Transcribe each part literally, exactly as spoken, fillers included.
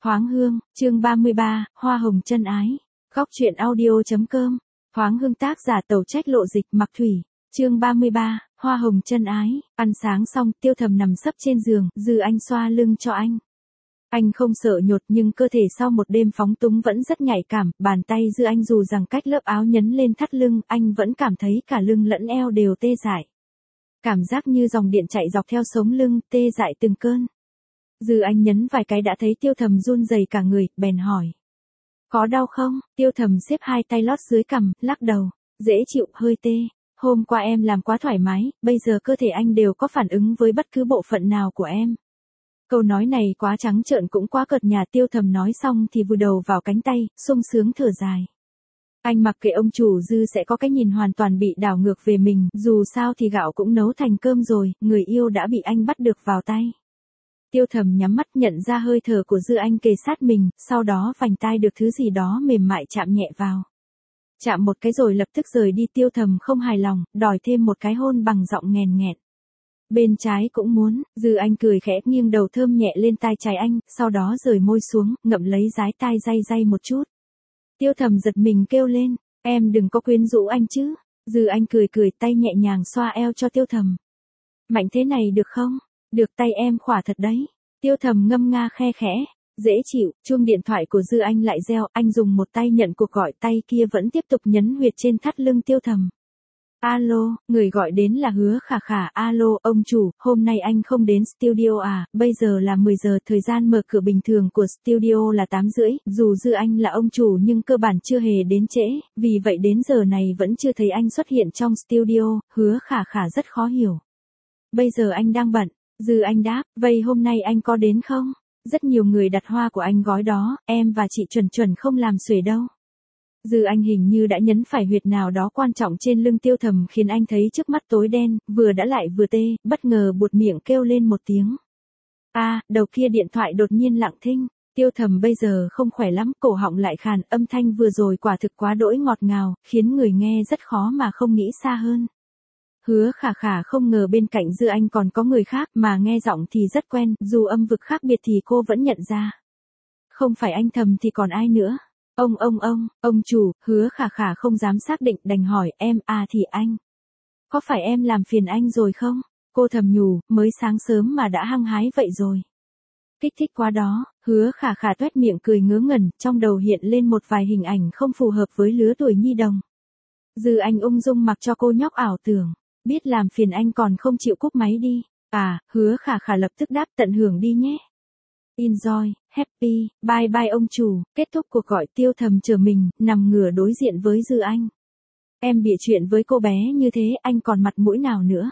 Thoáng Hương, chương ba mươi ba, Hoa hồng chân ái. Góc truyện audio.com. Thoáng Hương tác giả Tẩu Trách Lộ Dịch Mặc Thủy. Chương ba mươi ba, Hoa hồng chân ái. Ăn sáng xong, Tiêu Thầm nằm sấp trên giường, Dư Anh xoa lưng cho anh. Anh không sợ nhột nhưng cơ thể sau một đêm phóng túng vẫn rất nhạy cảm, bàn tay Dư Anh dù rằng cách lớp áo nhấn lên thắt lưng, anh vẫn cảm thấy cả lưng lẫn eo đều tê dại. Cảm giác như dòng điện chạy dọc theo sống lưng, tê dại từng cơn. Dư Anh nhấn vài cái đã thấy Tiêu Thầm run rẩy cả người, bèn hỏi. Có đau không? Tiêu Thầm xếp hai tay lót dưới cằm, lắc đầu. Dễ chịu, hơi tê. Hôm qua em làm quá thoải mái, bây giờ cơ thể anh đều có phản ứng với bất cứ bộ phận nào của em. Câu nói này quá trắng trợn cũng quá cợt nhả. Tiêu Thầm nói xong thì vùi đầu vào cánh tay, sung sướng thở dài. Anh mặc kệ ông chủ Dư sẽ có cái nhìn hoàn toàn bị đảo ngược về mình, dù sao thì gạo cũng nấu thành cơm rồi, người yêu đã bị anh bắt được vào tay. Tiêu Thầm nhắm mắt nhận ra hơi thở của Dư Anh kề sát mình, sau đó vành tai được thứ gì đó mềm mại chạm nhẹ vào. Chạm một cái rồi lập tức rời đi. Tiêu Thầm không hài lòng, đòi thêm một cái hôn bằng giọng nghèn nghẹn. Bên trái cũng muốn. Dư Anh cười khẽ nghiêng đầu thơm nhẹ lên tai trái anh, sau đó rời môi xuống, ngậm lấy dái tai day day một chút. Tiêu Thầm giật mình kêu lên, em đừng có quyến rũ anh chứ. Dư Anh cười cười tay nhẹ nhàng xoa eo cho Tiêu Thầm. Mạnh thế này được không? Được, tay em khỏa thật đấy. Tiêu Thầm ngâm nga khe khẽ. Dễ chịu. Chuông điện thoại của Dư Anh lại reo, anh dùng một tay nhận cuộc gọi, tay kia vẫn tiếp tục nhấn huyệt trên thắt lưng Tiêu Thầm. Alo, người gọi đến là Hứa Khả Khả. Alo, ông chủ, hôm nay anh không đến studio à? Bây giờ là mười giờ, thời gian mở cửa bình thường của studio là tám rưỡi, dù Dư Anh là ông chủ nhưng cơ bản chưa hề đến trễ, vì vậy đến giờ này vẫn chưa thấy anh xuất hiện trong studio. Hứa Khả Khả rất khó hiểu. Bây giờ anh đang bận. Dư Anh đáp, vậy hôm nay anh có đến không? Rất nhiều người đặt hoa của anh gói đó, em và chị chuẩn chuẩn không làm xuể đâu. Dư Anh hình như đã nhấn phải huyệt nào đó quan trọng trên lưng Tiêu Thầm khiến anh thấy trước mắt tối đen, vừa đã lại vừa tê, bất ngờ buột miệng kêu lên một tiếng. A, à, đầu kia điện thoại đột nhiên lặng thinh. Tiêu Thầm bây giờ không khỏe lắm, cổ họng lại khàn, âm thanh vừa rồi quả thực quá đỗi ngọt ngào, khiến người nghe rất khó mà không nghĩ xa hơn. Hứa Khả Khả không ngờ bên cạnh Dư Anh còn có người khác, mà nghe giọng thì rất quen, dù âm vực khác biệt thì cô vẫn nhận ra. Không phải anh Thầm thì còn ai nữa? Ông ông ông, ông chủ. Hứa Khả Khả không dám xác định, đành hỏi, em à thì anh. Có phải em làm phiền anh rồi không? Cô thầm nhủ, mới sáng sớm mà đã hăng hái vậy rồi. Kích thích quá đó. Hứa Khả Khả toét miệng cười ngớ ngẩn, trong đầu hiện lên một vài hình ảnh không phù hợp với lứa tuổi nhi đồng. Dư Anh ung dung mặc cho cô nhóc ảo tưởng. Biết làm phiền anh còn không chịu cúp máy đi. À, Hứa Khả Khả lập tức đáp, tận hưởng đi nhé. Enjoy, happy, bye bye ông chủ. Kết thúc cuộc gọi, Tiêu Thầm chờ mình, nằm ngửa đối diện với Dư Anh. Em bịa chuyện với cô bé như thế, anh còn mặt mũi nào nữa?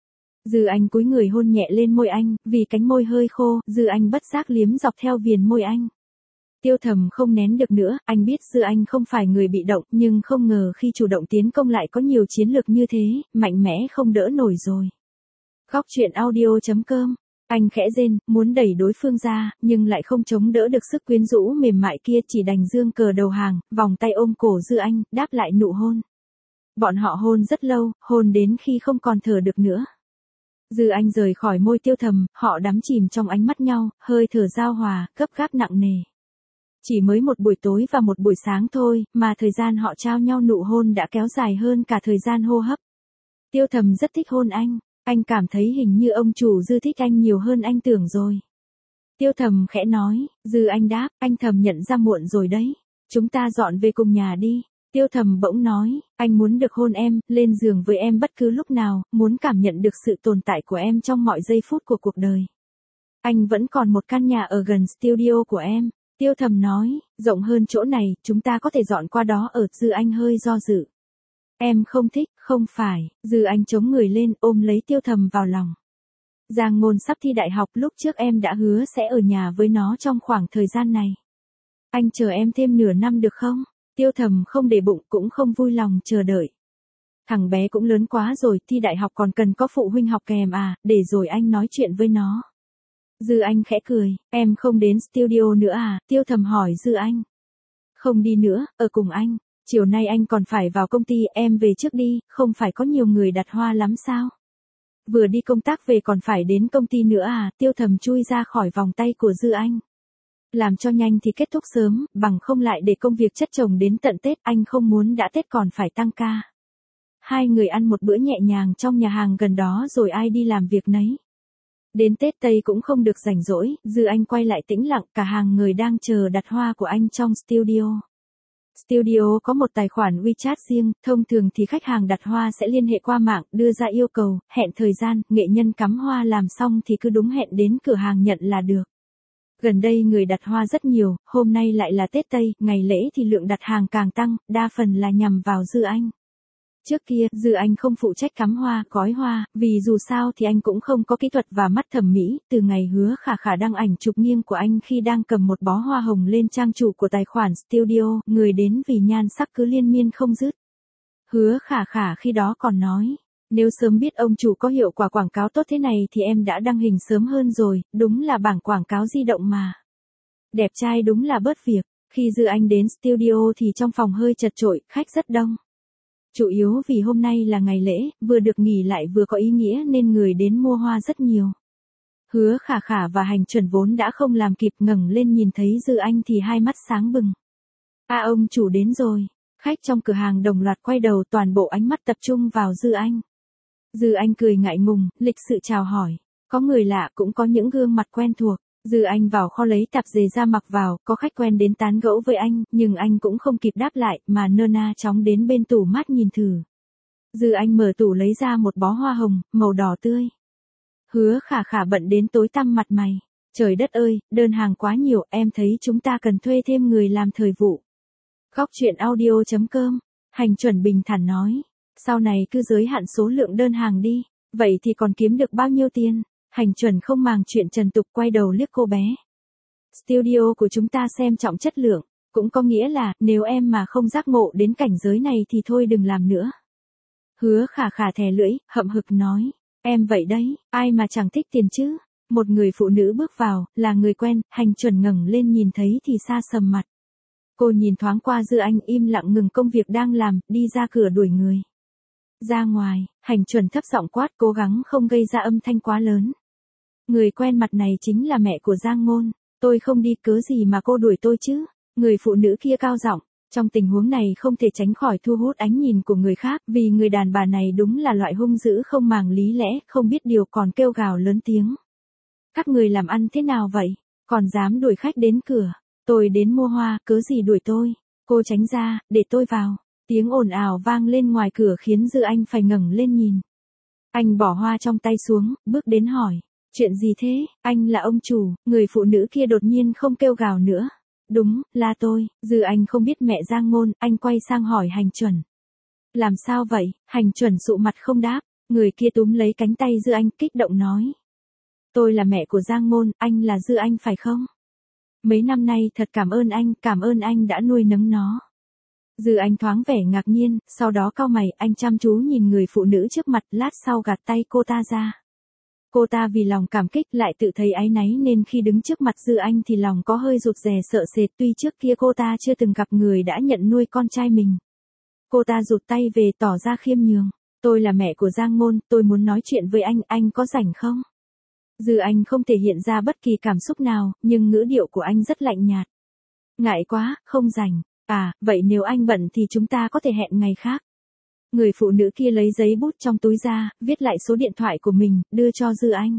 Dư Anh cúi người hôn nhẹ lên môi anh, vì cánh môi hơi khô, Dư Anh bất giác liếm dọc theo viền môi anh. Tiêu Thầm không nén được nữa, anh biết Dư Anh không phải người bị động, nhưng không ngờ khi chủ động tiến công lại có nhiều chiến lược như thế, mạnh mẽ không đỡ nổi rồi. Góc truyện audio.com. Anh khẽ rên, muốn đẩy đối phương ra, nhưng lại không chống đỡ được sức quyến rũ mềm mại kia, chỉ đành giương cờ đầu hàng, vòng tay ôm cổ Dư Anh, đáp lại nụ hôn. Bọn họ hôn rất lâu, hôn đến khi không còn thở được nữa. Dư Anh rời khỏi môi Tiêu Thầm, họ đắm chìm trong ánh mắt nhau, hơi thở giao hòa, gấp gáp nặng nề. Chỉ mới một buổi tối và một buổi sáng thôi, mà thời gian họ trao nhau nụ hôn đã kéo dài hơn cả thời gian hô hấp. Tiêu Thầm rất thích hôn anh. Anh cảm thấy hình như ông chủ Dư thích anh nhiều hơn anh tưởng rồi. Tiêu Thầm khẽ nói. Dư Anh đáp, anh Thầm nhận ra muộn rồi đấy. Chúng ta dọn về cùng nhà đi. Tiêu Thầm bỗng nói, anh muốn được hôn em, lên giường với em bất cứ lúc nào, muốn cảm nhận được sự tồn tại của em trong mọi giây phút của cuộc đời. Anh vẫn còn một căn nhà ở gần studio của em. Tiêu Thầm nói, rộng hơn chỗ này, chúng ta có thể dọn qua đó ở. Dư Anh hơi do dự. Em không thích. Không phải. Dư Anh chống người lên, ôm lấy Tiêu Thầm vào lòng. Giang Ngôn sắp thi đại học, lúc trước em đã hứa sẽ ở nhà với nó trong khoảng thời gian này. Anh chờ em thêm nửa năm được không? Tiêu Thầm không để bụng, cũng không vui lòng chờ đợi. Thằng bé cũng lớn quá rồi, thi đại học còn cần có phụ huynh học kèm à, để rồi anh nói chuyện với nó. Dư Anh khẽ cười, em không đến studio nữa à? Tiêu Thầm hỏi Dư Anh. Không đi nữa, ở cùng anh. Chiều nay anh còn phải vào công ty, em về trước đi, không phải có nhiều người đặt hoa lắm sao? Vừa đi công tác về còn phải đến công ty nữa à? Tiêu Thầm chui ra khỏi vòng tay của Dư Anh. Làm cho nhanh thì kết thúc sớm, bằng không lại để công việc chất chồng đến tận Tết, anh không muốn đã Tết còn phải tăng ca. Hai người ăn một bữa nhẹ nhàng trong nhà hàng gần đó rồi ai đi làm việc nấy. Đến Tết Tây cũng không được rảnh rỗi, Dư Anh quay lại tĩnh lặng, cả hàng người đang chờ đặt hoa của anh trong studio. Studio có một tài khoản WeChat riêng, thông thường thì khách hàng đặt hoa sẽ liên hệ qua mạng, đưa ra yêu cầu, hẹn thời gian, nghệ nhân cắm hoa làm xong thì cứ đúng hẹn đến cửa hàng nhận là được. Gần đây người đặt hoa rất nhiều, hôm nay lại là Tết Tây, ngày lễ thì lượng đặt hàng càng tăng, đa phần là nhằm vào Dư Anh. Trước kia, Dư Anh không phụ trách cắm hoa, gói hoa, vì dù sao thì anh cũng không có kỹ thuật và mắt thẩm mỹ, từ ngày Hứa Khả Khả đăng ảnh chụp nghiêng của anh khi đang cầm một bó hoa hồng lên trang chủ của tài khoản studio, người đến vì nhan sắc cứ liên miên không dứt. Hứa Khả Khả khi đó còn nói, nếu sớm biết ông chủ có hiệu quả quảng cáo tốt thế này thì em đã đăng hình sớm hơn rồi, đúng là bảng quảng cáo di động mà. Đẹp trai đúng là bớt việc, khi Dư Anh đến studio thì trong phòng hơi chật chội, khách rất đông. Chủ yếu vì hôm nay là ngày lễ, vừa được nghỉ lại vừa có ý nghĩa nên người đến mua hoa rất nhiều. Hứa Khả Khả và Hành Chuẩn vốn đã không làm kịp ngẩng lên nhìn thấy Dư Anh thì hai mắt sáng bừng. À ông chủ đến rồi. Khách trong cửa hàng đồng loạt quay đầu, toàn bộ ánh mắt tập trung vào Dư Anh. Dư Anh cười ngại ngùng, lịch sự chào hỏi. Có người lạ cũng có những gương mặt quen thuộc. Dư Anh vào kho lấy tạp dề ra mặc vào, có khách quen đến tán gẫu với anh, nhưng anh cũng không kịp đáp lại, mà nơ na chóng đến bên tủ mát nhìn thử. Dư Anh mở tủ lấy ra một bó hoa hồng, màu đỏ tươi. Hứa Khả Khả bận đến tối tăm mặt mày. Trời đất ơi, đơn hàng quá nhiều, em thấy chúng ta cần thuê thêm người làm thời vụ. Góc truyện audio chấm com, Hành Chuẩn bình thản nói. Sau này cứ giới hạn số lượng đơn hàng đi, vậy thì còn kiếm được bao nhiêu tiền? Hành Chuẩn không màng chuyện trần tục, quay đầu liếc cô bé. Studio của chúng ta xem trọng chất lượng, cũng có nghĩa là, nếu em mà không giác ngộ đến cảnh giới này thì thôi đừng làm nữa. Hứa Khả Khả thè lưỡi, hậm hực nói, em vậy đấy, ai mà chẳng thích tiền chứ. Một người phụ nữ bước vào, là người quen, Hành Chuẩn ngẩng lên nhìn thấy thì sa sầm mặt. Cô nhìn thoáng qua Dư Anh im lặng ngừng công việc đang làm, đi ra cửa đuổi người. Ra ngoài, Hành Chuẩn thấp giọng quát, cố gắng không gây ra âm thanh quá lớn. Người quen mặt này chính là mẹ của Giang Ngôn, tôi không đi cớ gì mà cô đuổi tôi chứ. Người phụ nữ kia cao giọng, trong tình huống này không thể tránh khỏi thu hút ánh nhìn của người khác, vì người đàn bà này đúng là loại hung dữ không màng lý lẽ, không biết điều còn kêu gào lớn tiếng. Các người làm ăn thế nào vậy, còn dám đuổi khách đến cửa, tôi đến mua hoa, cớ gì đuổi tôi, cô tránh ra, để tôi vào. Tiếng ồn ào vang lên ngoài cửa khiến Dư Anh phải ngẩng lên nhìn. Anh bỏ hoa trong tay xuống, bước đến hỏi. Chuyện gì thế, anh là ông chủ, người phụ nữ kia đột nhiên không kêu gào nữa. Đúng, là tôi, Dư Anh không biết mẹ Giang Ngôn, anh quay sang hỏi Hành Chuẩn. Làm sao vậy, Hành Chuẩn sụ mặt không đáp, người kia túm lấy cánh tay Dư Anh kích động nói. Tôi là mẹ của Giang Ngôn, anh là Dư Anh phải không? Mấy năm nay thật cảm ơn anh, cảm ơn anh đã nuôi nấng nó. Dư Anh thoáng vẻ ngạc nhiên, sau đó cau mày, anh chăm chú nhìn người phụ nữ trước mặt, lát sau gạt tay cô ta ra. Cô ta vì lòng cảm kích lại tự thấy áy náy nên khi đứng trước mặt Dư Anh thì lòng có hơi rụt rè sợ sệt, tuy trước kia cô ta chưa từng gặp người đã nhận nuôi con trai mình. Cô ta rụt tay về tỏ ra khiêm nhường. Tôi là mẹ của Giang Ngôn, tôi muốn nói chuyện với anh, anh có rảnh không? Dư Anh không thể hiện ra bất kỳ cảm xúc nào, nhưng ngữ điệu của anh rất lạnh nhạt. Ngại quá, không rảnh. À, vậy nếu anh bận thì chúng ta có thể hẹn ngày khác. Người phụ nữ kia lấy giấy bút trong túi ra, viết lại số điện thoại của mình, đưa cho Dư Anh.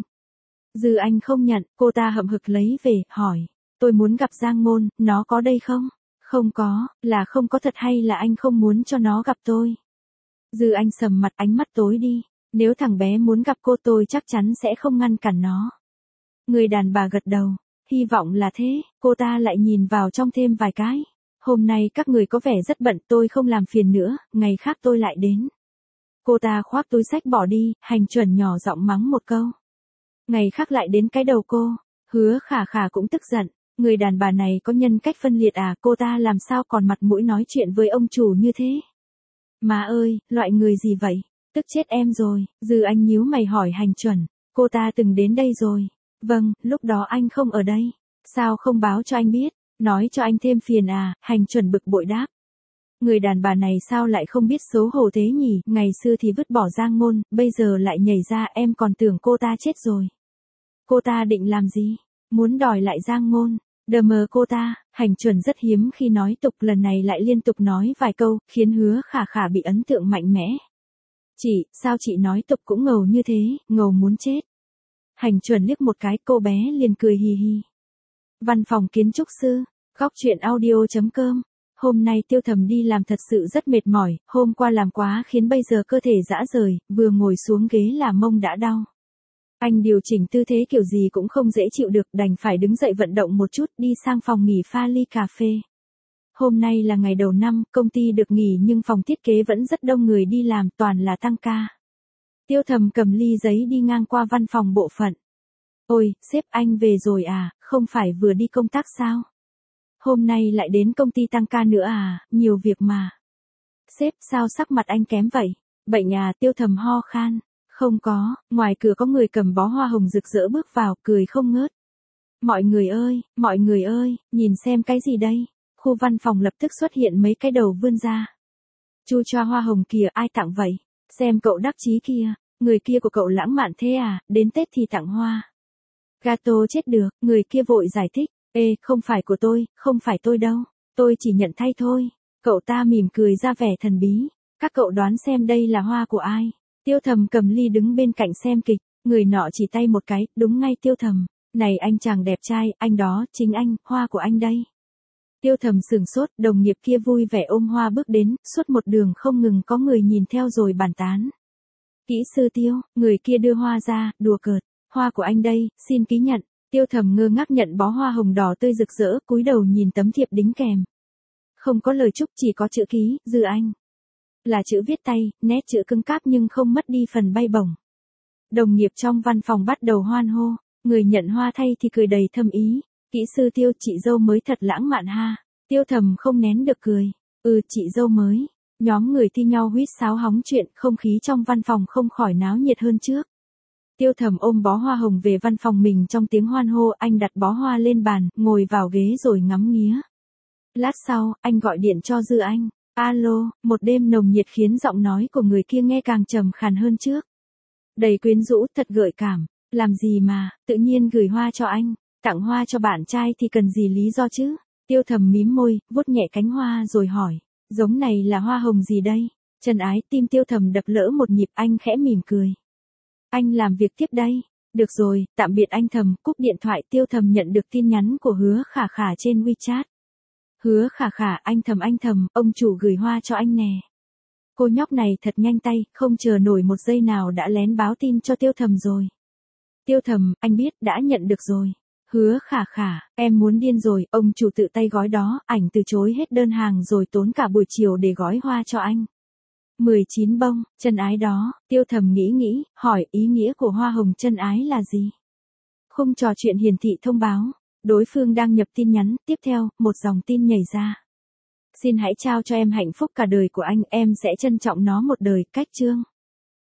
Dư Anh không nhận, cô ta hậm hực lấy về, hỏi. Tôi muốn gặp Giang Ngôn, nó có đây không? Không có, là không có thật hay là anh không muốn cho nó gặp tôi? Dư Anh sầm mặt, ánh mắt tối đi. Nếu thằng bé muốn gặp cô tôi chắc chắn sẽ không ngăn cản nó. Người đàn bà gật đầu. Hy vọng là thế, cô ta lại nhìn vào trong thêm vài cái. Hôm nay các người có vẻ rất bận, tôi không làm phiền nữa, ngày khác tôi lại đến. Cô ta khoác túi xách bỏ đi, Hành Chuẩn nhỏ giọng mắng một câu. Ngày khác lại đến cái đầu cô. Hứa Khả Khả cũng tức giận, người đàn bà này có nhân cách phân liệt à, cô ta làm sao còn mặt mũi nói chuyện với ông chủ như thế. Má ơi, loại người gì vậy, tức chết em rồi. Dư Anh nhíu mày hỏi Hành Chuẩn, cô ta từng đến đây rồi. Vâng, lúc đó anh không ở đây. Sao không báo cho anh biết? Nói cho anh thêm phiền à, Hành Chuẩn bực bội đáp. Người đàn bà này sao lại không biết xấu hổ thế nhỉ, ngày xưa thì vứt bỏ Giang Ngôn, bây giờ lại nhảy ra, em còn tưởng cô ta chết rồi. Cô ta định làm gì? Muốn đòi lại Giang Ngôn. Đờ mờ cô ta, Hành Chuẩn rất hiếm khi nói tục, lần này lại liên tục nói vài câu, khiến Hứa Khả Khả bị ấn tượng mạnh mẽ. Chị, sao chị nói tục cũng ngầu như thế, ngầu muốn chết. Hành Chuẩn liếc một cái, cô bé liền cười hì hì. Văn phòng kiến trúc sư, góc truyện audio.com. Hôm nay Tiêu Thầm đi làm thật sự rất mệt mỏi, hôm qua làm quá khiến bây giờ cơ thể rã rời, vừa ngồi xuống ghế là mông đã đau. Anh điều chỉnh tư thế kiểu gì cũng không dễ chịu được, đành phải đứng dậy vận động một chút, đi sang phòng nghỉ pha ly cà phê. Hôm nay là ngày đầu năm, công ty được nghỉ nhưng phòng thiết kế vẫn rất đông người đi làm, toàn là tăng ca. Tiêu Thầm cầm ly giấy đi ngang qua văn phòng bộ phận. Ôi, sếp anh về rồi à, không phải vừa đi công tác sao? Hôm nay lại đến công ty tăng ca nữa à, nhiều việc mà. Sếp, sao sắc mặt anh kém vậy? Bệnh à? Tiêu Thầm ho khan. Không có, ngoài cửa có người cầm bó hoa hồng rực rỡ bước vào, cười không ngớt. Mọi người ơi, mọi người ơi, nhìn xem cái gì đây? Khu văn phòng lập tức xuất hiện mấy cái đầu vươn ra. Chu cho hoa hồng kìa, ai tặng vậy? Xem cậu đắc chí kia, người kia của cậu lãng mạn thế à, đến Tết thì tặng hoa. Gato chết được, người kia vội giải thích. Ê, không phải của tôi, không phải tôi đâu, tôi chỉ nhận thay thôi. Cậu ta mỉm cười ra vẻ thần bí. Các cậu đoán xem đây là hoa của ai? Tiêu Thầm cầm ly đứng bên cạnh xem kịch, người nọ chỉ tay một cái, đúng ngay Tiêu Thầm. Này anh chàng đẹp trai, anh đó, chính anh, hoa của anh đây. Tiêu Thầm sửng sốt, đồng nghiệp kia vui vẻ ôm hoa bước đến, suốt một đường không ngừng có người nhìn theo rồi bàn tán. Kỹ sư Tiêu, người kia đưa hoa ra, đùa cợt, hoa của anh đây, xin ký nhận. Tiêu Thầm ngơ ngác nhận bó hoa hồng đỏ tươi rực rỡ, cúi đầu nhìn tấm thiệp đính kèm. Không có lời chúc, chỉ có chữ ký, Dư Anh. Là chữ viết tay, nét chữ cứng cáp nhưng không mất đi phần bay bổng. Đồng nghiệp trong văn phòng bắt đầu hoan hô, người nhận hoa thay thì cười đầy thâm ý. Kỹ sư Tiêu, chị dâu mới thật lãng mạn ha. Tiêu Thầm không nén được cười. Ừ, chị dâu mới. Nhóm người thi nhau huýt sáo hóng chuyện, không khí trong văn phòng không khỏi náo nhiệt hơn trước. Tiêu Thầm ôm bó hoa hồng về văn phòng mình trong tiếng hoan hô, anh đặt bó hoa lên bàn, ngồi vào ghế rồi ngắm nghía. Lát sau, anh gọi điện cho Dư Anh. Alo, một đêm nồng nhiệt khiến giọng nói của người kia nghe càng trầm khàn hơn trước. Đầy quyến rũ, thật gợi cảm. Làm gì mà, tự nhiên gửi hoa cho anh. Tặng hoa cho bạn trai thì cần gì lý do chứ? Tiêu Thầm mím môi, vuốt nhẹ cánh hoa rồi hỏi. Giống này là hoa hồng gì đây? Trần ái, tim Tiêu Thầm đập lỡ một nhịp, anh khẽ mỉm cười. Anh làm việc tiếp đây. Được rồi, tạm biệt anh Thầm, cúp điện thoại. Tiêu Thầm nhận được tin nhắn của Hứa Khả Khả trên WeChat. Hứa Khả Khả, anh Thầm anh Thầm, ông chủ gửi hoa cho anh nè. Cô nhóc này thật nhanh tay, không chờ nổi một giây nào đã lén báo tin cho Tiêu Thầm rồi. Tiêu Thầm, anh biết, đã nhận được rồi. Hứa Khả Khả, em muốn điên rồi, ông chủ tự tay gói đó, ảnh từ chối hết đơn hàng rồi tốn cả buổi chiều để gói hoa cho anh. mười chín bông, chân ái đó. Tiêu Thầm nghĩ nghĩ, hỏi ý nghĩa của hoa hồng chân ái là gì? Khung trò chuyện hiển thị thông báo. Đối phương đang nhập tin nhắn, tiếp theo, một dòng tin nhảy ra. Xin hãy trao cho em hạnh phúc cả đời của anh, em sẽ trân trọng nó một đời, cách chương.